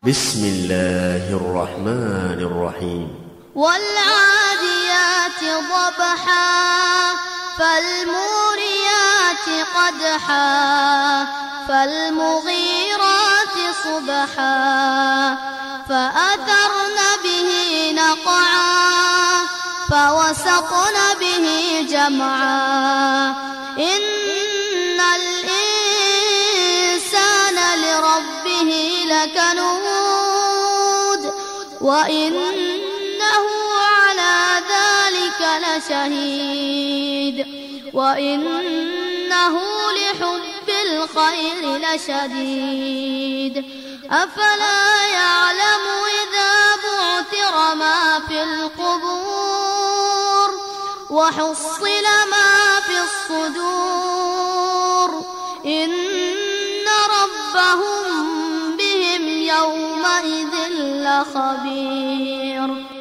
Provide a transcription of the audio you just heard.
بسم الله الرحمن الرحيم والعاديات ضبحا فالموريات قدحا فالمغيرات صبحا فأثرن به نقعا فوسطن به جمعا إن الإنسان لربه لكنود وإنه على ذلك لشهيد وإنه لحب الخير لشديد أفلا يعلم إذا بعثر ما في القبور وحصل ما في الصدور إن ربهم بهم يومئذ لخبير.